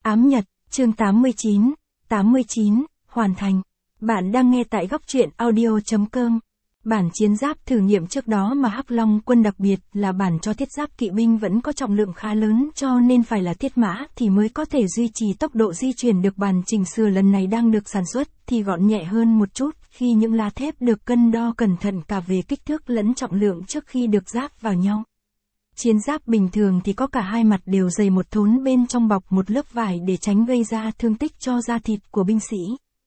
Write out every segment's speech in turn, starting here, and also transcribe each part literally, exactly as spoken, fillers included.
Ám Nhật, chương tám mươi chín, tám mươi chín, hoàn thành. Bạn đang nghe tại góc truyện audio chấm com. Bản chiến giáp thử nghiệm trước đó mà Hắc Long quân đặc biệt là bản cho thiết giáp kỵ binh vẫn có trọng lượng khá lớn, cho nên phải là thiết mã thì mới có thể duy trì tốc độ di chuyển được. Bản chỉnh sửa lần này đang được sản xuất thì gọn nhẹ hơn một chút, khi những lá thép được cân đo cẩn thận cả về kích thước lẫn trọng lượng trước khi được ráp vào nhau. Chiến giáp bình thường thì có cả hai mặt đều dày một thốn, bên trong bọc một lớp vải để tránh gây ra thương tích cho da thịt của binh sĩ.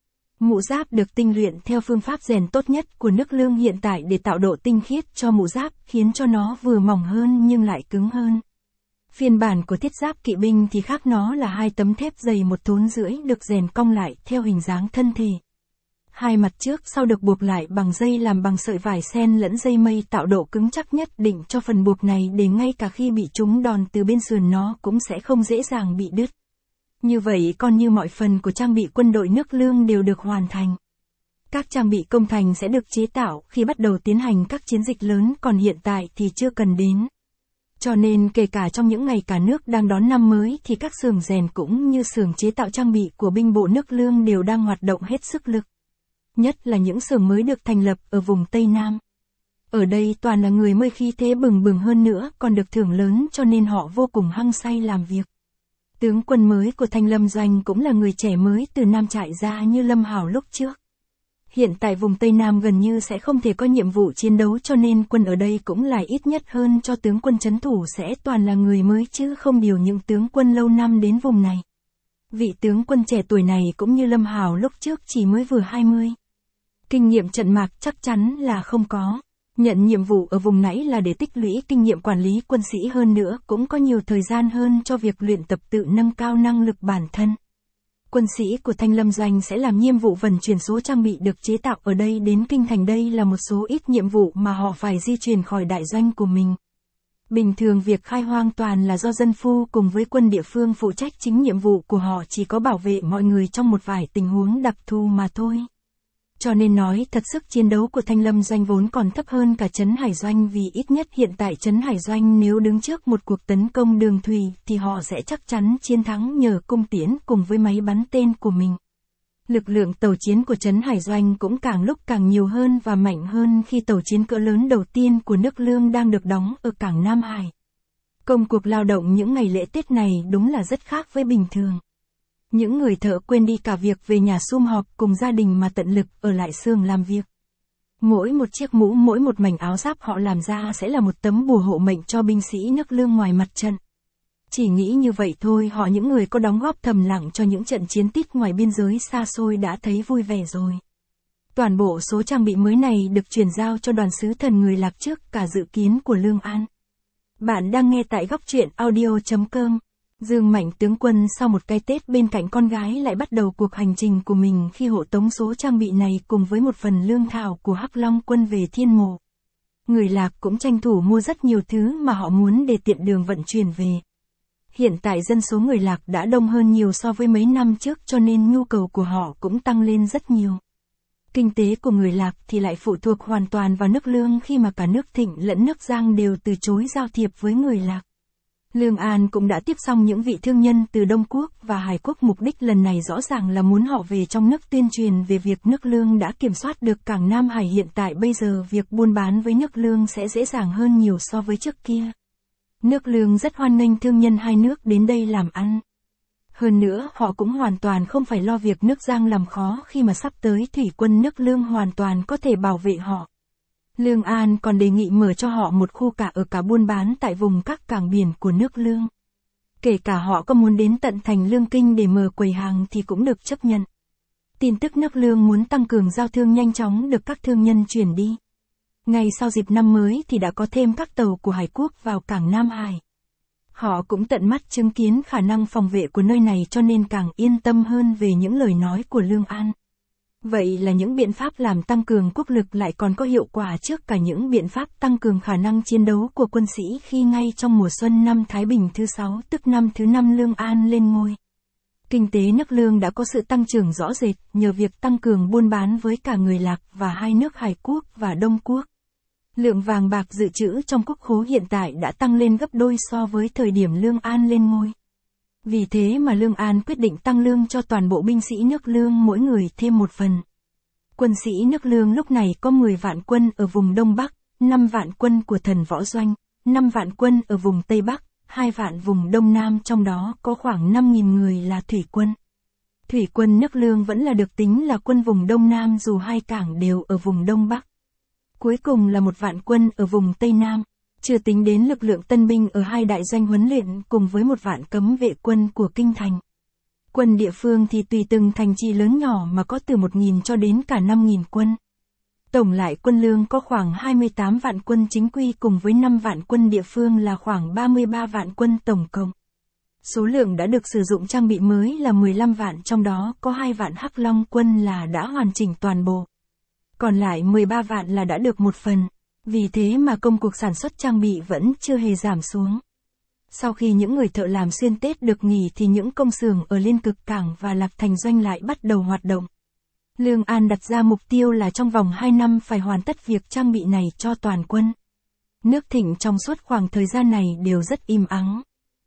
Mũ giáp được tinh luyện theo phương pháp rèn tốt nhất của nước Lương hiện tại để tạo độ tinh khiết cho mũ giáp, khiến cho nó vừa mỏng hơn nhưng lại cứng hơn. Phiên bản của thiết giáp kỵ binh thì khác, nó là hai tấm thép dày một thốn rưỡi được rèn cong lại theo hình dáng thân thể. Hai mặt trước sau được buộc lại bằng dây làm bằng sợi vải sen lẫn dây mây, tạo độ cứng chắc nhất định cho phần buộc này, để ngay cả khi bị trúng đòn từ bên sườn nó cũng sẽ không dễ dàng bị đứt. Như vậy còn như mọi phần của trang bị quân đội nước Lương đều được hoàn thành. Các trang bị công thành sẽ được chế tạo khi bắt đầu tiến hành các chiến dịch lớn, còn hiện tại thì chưa cần đến. Cho nên kể cả trong những ngày cả nước đang đón năm mới thì các xưởng rèn cũng như xưởng chế tạo trang bị của binh bộ nước Lương đều đang hoạt động hết sức lực. Nhất là những xưởng mới được thành lập ở vùng Tây Nam. Ở đây toàn là người mới khí thế bừng bừng, hơn nữa còn được thưởng lớn, cho nên họ vô cùng hăng say làm việc. Tướng quân mới của Thanh Lâm Doanh cũng là người trẻ mới từ Nam trại ra như Lâm Hảo lúc trước. Hiện tại vùng Tây Nam gần như sẽ không thể có nhiệm vụ chiến đấu, cho nên quân ở đây cũng là ít nhất hơn cho tướng quân trấn thủ sẽ toàn là người mới, chứ không điều những tướng quân lâu năm đến vùng này. Vị tướng quân trẻ tuổi này cũng như Lâm Hảo lúc trước chỉ mới vừa hai mươi. Kinh nghiệm trận mạc chắc chắn là không có. Nhận nhiệm vụ ở vùng nãy là để tích lũy kinh nghiệm quản lý quân sĩ, hơn nữa cũng có nhiều thời gian hơn cho việc luyện tập tự nâng cao năng lực bản thân. Quân sĩ của Thanh Lâm Doanh sẽ làm nhiệm vụ vận chuyển số trang bị được chế tạo ở đây đến kinh thành. Đây là một số ít nhiệm vụ mà họ phải di chuyển khỏi đại doanh của mình. Bình thường việc khai hoang toàn là do dân phu cùng với quân địa phương phụ trách, chính nhiệm vụ của họ chỉ có bảo vệ mọi người trong một vài tình huống đặc thù mà thôi. Cho nên nói thật, sức chiến đấu của Thanh Lâm Doanh vốn còn thấp hơn cả Trấn Hải Doanh, vì ít nhất hiện tại Trấn Hải Doanh nếu đứng trước một cuộc tấn công đường thủy thì họ sẽ chắc chắn chiến thắng nhờ cung tiễn cùng với máy bắn tên của mình. Lực lượng tàu chiến của Trấn Hải Doanh cũng càng lúc càng nhiều hơn và mạnh hơn khi tàu chiến cỡ lớn đầu tiên của nước Lương đang được đóng ở cảng Nam Hải. Công cuộc lao động những ngày lễ Tết này đúng là rất khác với bình thường. Những người thợ quên đi cả việc về nhà sum họp cùng gia đình mà tận lực ở lại xưởng làm việc. Mỗi một chiếc mũ, mỗi một mảnh áo giáp họ làm ra sẽ là một tấm bùa hộ mệnh cho binh sĩ nước Lương ngoài mặt trận. Chỉ nghĩ như vậy thôi, họ những người có đóng góp thầm lặng cho những trận chiến tít ngoài biên giới xa xôi đã thấy vui vẻ rồi. Toàn bộ số trang bị mới này được chuyển giao cho đoàn sứ thần người Lạc trước cả dự kiến của Lương An. Bạn đang nghe tại góc truyện audio chấm com. Dương Mạnh tướng quân sau một cái Tết bên cạnh con gái lại bắt đầu cuộc hành trình của mình khi hộ tống số trang bị này cùng với một phần lương thảo của Hắc Long quân về Thiên Mộ. Người Lạc cũng tranh thủ mua rất nhiều thứ mà họ muốn để tiện đường vận chuyển về. Hiện tại dân số người Lạc đã đông hơn nhiều so với mấy năm trước, cho nên nhu cầu của họ cũng tăng lên rất nhiều. Kinh tế của người Lạc thì lại phụ thuộc hoàn toàn vào nước Lương, khi mà cả nước Thịnh lẫn nước Giang đều từ chối giao thiệp với người Lạc. Lương An cũng đã tiếp xong những vị thương nhân từ Đông Quốc và Hải Quốc, mục đích lần này rõ ràng là muốn họ về trong nước tuyên truyền về việc nước Lương đã kiểm soát được cảng Nam Hải. Hiện tại bây giờ việc buôn bán với nước Lương sẽ dễ dàng hơn nhiều so với trước kia. Nước Lương rất hoan nghênh thương nhân hai nước đến đây làm ăn. Hơn nữa họ cũng hoàn toàn không phải lo việc nước Giang làm khó, khi mà sắp tới thủy quân nước Lương hoàn toàn có thể bảo vệ họ. Lương An còn đề nghị mở cho họ một khu cả ở cả buôn bán tại vùng các cảng biển của nước Lương. Kể cả họ có muốn đến tận thành Lương Kinh để mở quầy hàng thì cũng được chấp nhận. Tin tức nước Lương muốn tăng cường giao thương nhanh chóng được các thương nhân chuyển đi. Ngay sau dịp năm mới thì đã có thêm các tàu của Hải Quốc vào cảng Nam Hải. Họ cũng tận mắt chứng kiến khả năng phòng vệ của nơi này, cho nên càng yên tâm hơn về những lời nói của Lương An. Vậy là những biện pháp làm tăng cường quốc lực lại còn có hiệu quả trước cả những biện pháp tăng cường khả năng chiến đấu của quân sĩ, khi ngay trong mùa xuân năm Thái Bình thứ sáu, tức năm thứ năm Lương An lên ngôi. Kinh tế nước Lương đã có sự tăng trưởng rõ rệt nhờ việc tăng cường buôn bán với cả người Lạc và hai nước Hải Quốc và Đông Quốc. Lượng vàng bạc dự trữ trong quốc khố hiện tại đã tăng lên gấp đôi so với thời điểm Lương An lên ngôi. Vì thế mà Lương An quyết định tăng lương cho toàn bộ binh sĩ nước Lương mỗi người thêm một phần. Quân sĩ nước Lương lúc này có mười vạn quân ở vùng Đông Bắc, năm vạn quân của thần võ doanh, năm vạn quân ở vùng Tây Bắc, hai vạn vùng Đông Nam, trong đó có khoảng năm nghìn người là thủy quân. Thủy quân nước Lương vẫn là được tính là quân vùng Đông Nam dù hai cảng đều ở vùng Đông Bắc. Cuối cùng là một vạn quân ở vùng Tây Nam, chưa tính đến lực lượng tân binh ở hai đại doanh huấn luyện cùng với một vạn cấm vệ quân của kinh thành. Quân địa phương thì tùy từng thành trì lớn nhỏ mà có từ một nghìn cho đến cả năm nghìn quân. Tổng lại quân Lương có khoảng hai mươi tám vạn quân chính quy cùng với năm vạn quân địa phương là khoảng ba mươi ba vạn quân tổng cộng. Số lượng đã được sử dụng trang bị mới là mười lăm vạn, trong đó có hai vạn Hắc Long quân là đã hoàn chỉnh toàn bộ. Còn lại mười ba vạn là đã được một phần, vì thế mà công cuộc sản xuất trang bị vẫn chưa hề giảm xuống. Sau khi những người thợ làm xuyên Tết được nghỉ thì những công xưởng ở Liên Cực Cảng và Lạc Thành Doanh lại bắt đầu hoạt động. Lương An đặt ra mục tiêu là trong vòng hai năm phải hoàn tất việc trang bị này cho toàn quân. Nước Thịnh trong suốt khoảng thời gian này đều rất im ắng.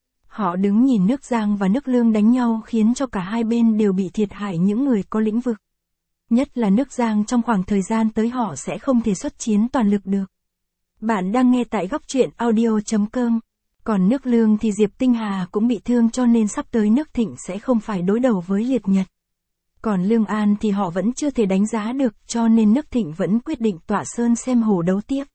Họ đứng nhìn nước Giang và nước Lương đánh nhau khiến cho cả hai bên đều bị thiệt hại những người có lĩnh vực. Nhất là nước Giang trong khoảng thời gian tới họ sẽ không thể xuất chiến toàn lực được. Bạn đang nghe tại góc truyện audio chấm com. Còn nước Lương thì Diệp Tinh Hà cũng bị thương cho nên sắp tới nước Thịnh sẽ không phải đối đầu với Liệt Nhật. Còn Lương An thì họ vẫn chưa thể đánh giá được cho nên nước Thịnh vẫn quyết định tọa sơn xem hổ đấu tiếp.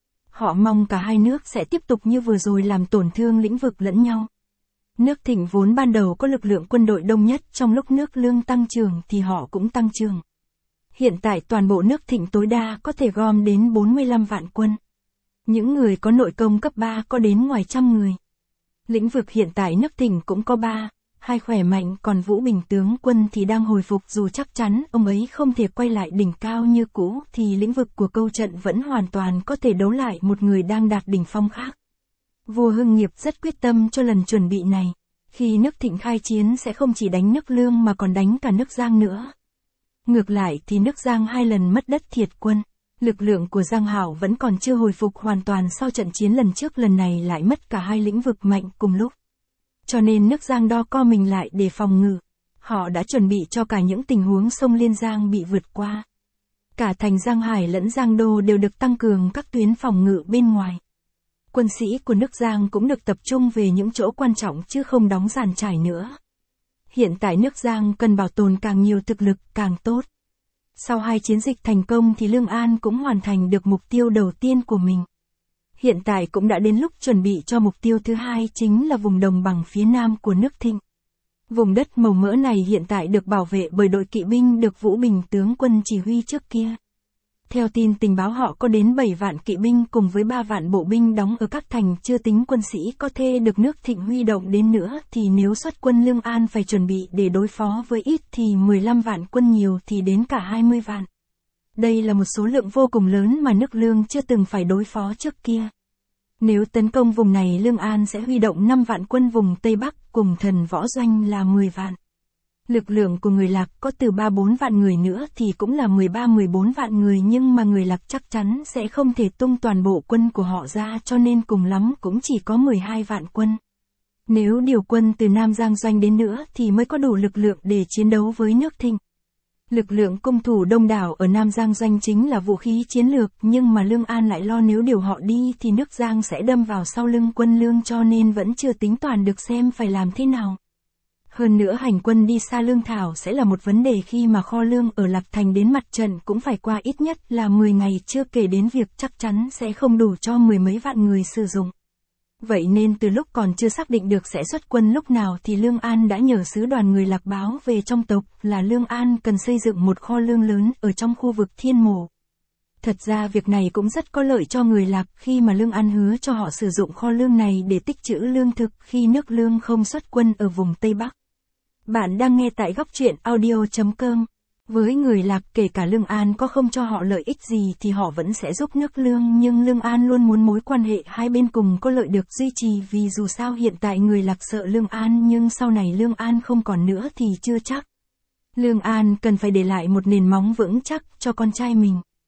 Họ mong cả hai nước sẽ tiếp tục như vừa rồi làm tổn thương lĩnh vực lẫn nhau. Nước Thịnh vốn ban đầu có lực lượng quân đội đông nhất, trong lúc nước Lương tăng trưởng thì họ cũng tăng trưởng. Hiện tại toàn bộ nước Thịnh tối đa có thể gom đến bốn mươi lăm vạn quân. Những người có nội công cấp ba có đến ngoài trăm người. Lĩnh vực hiện tại nước Thịnh cũng có ba, hai khỏe mạnh, còn Vũ Bình tướng quân thì đang hồi phục, dù chắc chắn ông ấy không thể quay lại đỉnh cao như cũ thì lĩnh vực của câu trận vẫn hoàn toàn có thể đấu lại một người đang đạt đỉnh phong khác. Vua Hưng Nghiệp rất quyết tâm cho lần chuẩn bị này. Khi nước Thịnh khai chiến sẽ không chỉ đánh nước Lương mà còn đánh cả nước Giang nữa. Ngược lại thì nước Giang hai lần mất đất thiệt quân. Lực lượng của Giang Hảo vẫn còn chưa hồi phục hoàn toàn sau trận chiến lần trước, lần này lại mất cả hai lĩnh vực mạnh cùng lúc. Cho nên nước Giang đo co mình lại để phòng ngự. Họ đã chuẩn bị cho cả những tình huống sông Liên Giang bị vượt qua. Cả thành Giang Hải lẫn Giang Đô đều được tăng cường các tuyến phòng ngự bên ngoài. Quân sĩ của nước Giang cũng được tập trung về những chỗ quan trọng chứ không đóng dàn trải nữa. Hiện tại nước Giang cần bảo tồn càng nhiều thực lực càng tốt. Sau hai chiến dịch thành công thì Lương An cũng hoàn thành được mục tiêu đầu tiên của mình. Hiện tại cũng đã đến lúc chuẩn bị cho mục tiêu thứ hai, chính là vùng đồng bằng phía nam của nước Thịnh. Vùng đất màu mỡ này hiện tại được bảo vệ bởi đội kỵ binh được Vũ Bình tướng quân chỉ huy trước kia. Theo tin tình báo họ có đến bảy vạn kỵ binh cùng với ba vạn bộ binh đóng ở các thành, chưa tính quân sĩ có thể được nước Thịnh huy động đến nữa, thì nếu xuất quân Lương An phải chuẩn bị để đối phó với ít thì mười lăm vạn quân, nhiều thì đến cả hai mươi vạn. Đây là một số lượng vô cùng lớn mà nước Lương chưa từng phải đối phó trước kia. Nếu tấn công vùng này, Lương An sẽ huy động năm vạn quân vùng Tây Bắc cùng thần võ doanh là mười vạn. Lực lượng của người Lạc có từ ba bốn vạn người nữa thì cũng là mười ba mười bốn vạn người, nhưng mà người Lạc chắc chắn sẽ không thể tung toàn bộ quân của họ ra, cho nên cùng lắm cũng chỉ có mười hai vạn quân. Nếu điều quân từ Nam Giang Doanh đến nữa thì mới có đủ lực lượng để chiến đấu với nước Thịnh. Lực lượng cung thủ đông đảo ở Nam Giang Doanh chính là vũ khí chiến lược, nhưng mà Lương An lại lo nếu điều họ đi thì nước Giang sẽ đâm vào sau lưng quân Lương, cho nên vẫn chưa tính toán được xem phải làm thế nào. Hơn nữa hành quân đi xa lương thảo sẽ là một vấn đề khi mà kho lương ở Lạc Thành đến mặt trận cũng phải qua ít nhất là mười ngày, chưa kể đến việc chắc chắn sẽ không đủ cho mười mấy vạn người sử dụng. Vậy nên từ lúc còn chưa xác định được sẽ xuất quân lúc nào thì Lương An đã nhờ sứ đoàn người Lạc báo về trong tộc là Lương An cần xây dựng một kho lương lớn ở trong khu vực Thiên Mộ. Thật ra việc này cũng rất có lợi cho người Lạc khi mà Lương An hứa cho họ sử dụng kho lương này để tích trữ lương thực khi nước Lương không xuất quân ở vùng Tây Bắc. Bạn đang nghe tại góc truyện audio chấm com. Với người Lạc, kể cả Lương An có không cho họ lợi ích gì thì họ vẫn sẽ giúp nước Lương, nhưng Lương An luôn muốn mối quan hệ hai bên cùng có lợi được duy trì, vì dù sao hiện tại người Lạc sợ Lương An, nhưng sau này Lương An không còn nữa thì chưa chắc. Lương An cần phải để lại một nền móng vững chắc cho con trai mình.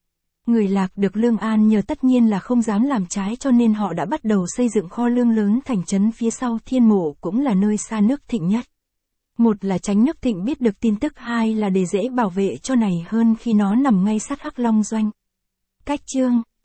Người Lạc được Lương An nhờ tất nhiên là không dám làm trái, cho nên họ đã bắt đầu xây dựng kho lương lớn thành trấn phía sau Thiên Mộ, cũng là nơi xa nước Thịnh nhất. Một là tránh nước Thịnh biết được tin tức, hai là để dễ bảo vệ cho này hơn khi nó nằm ngay sát Hắc Long Doanh. Cách chương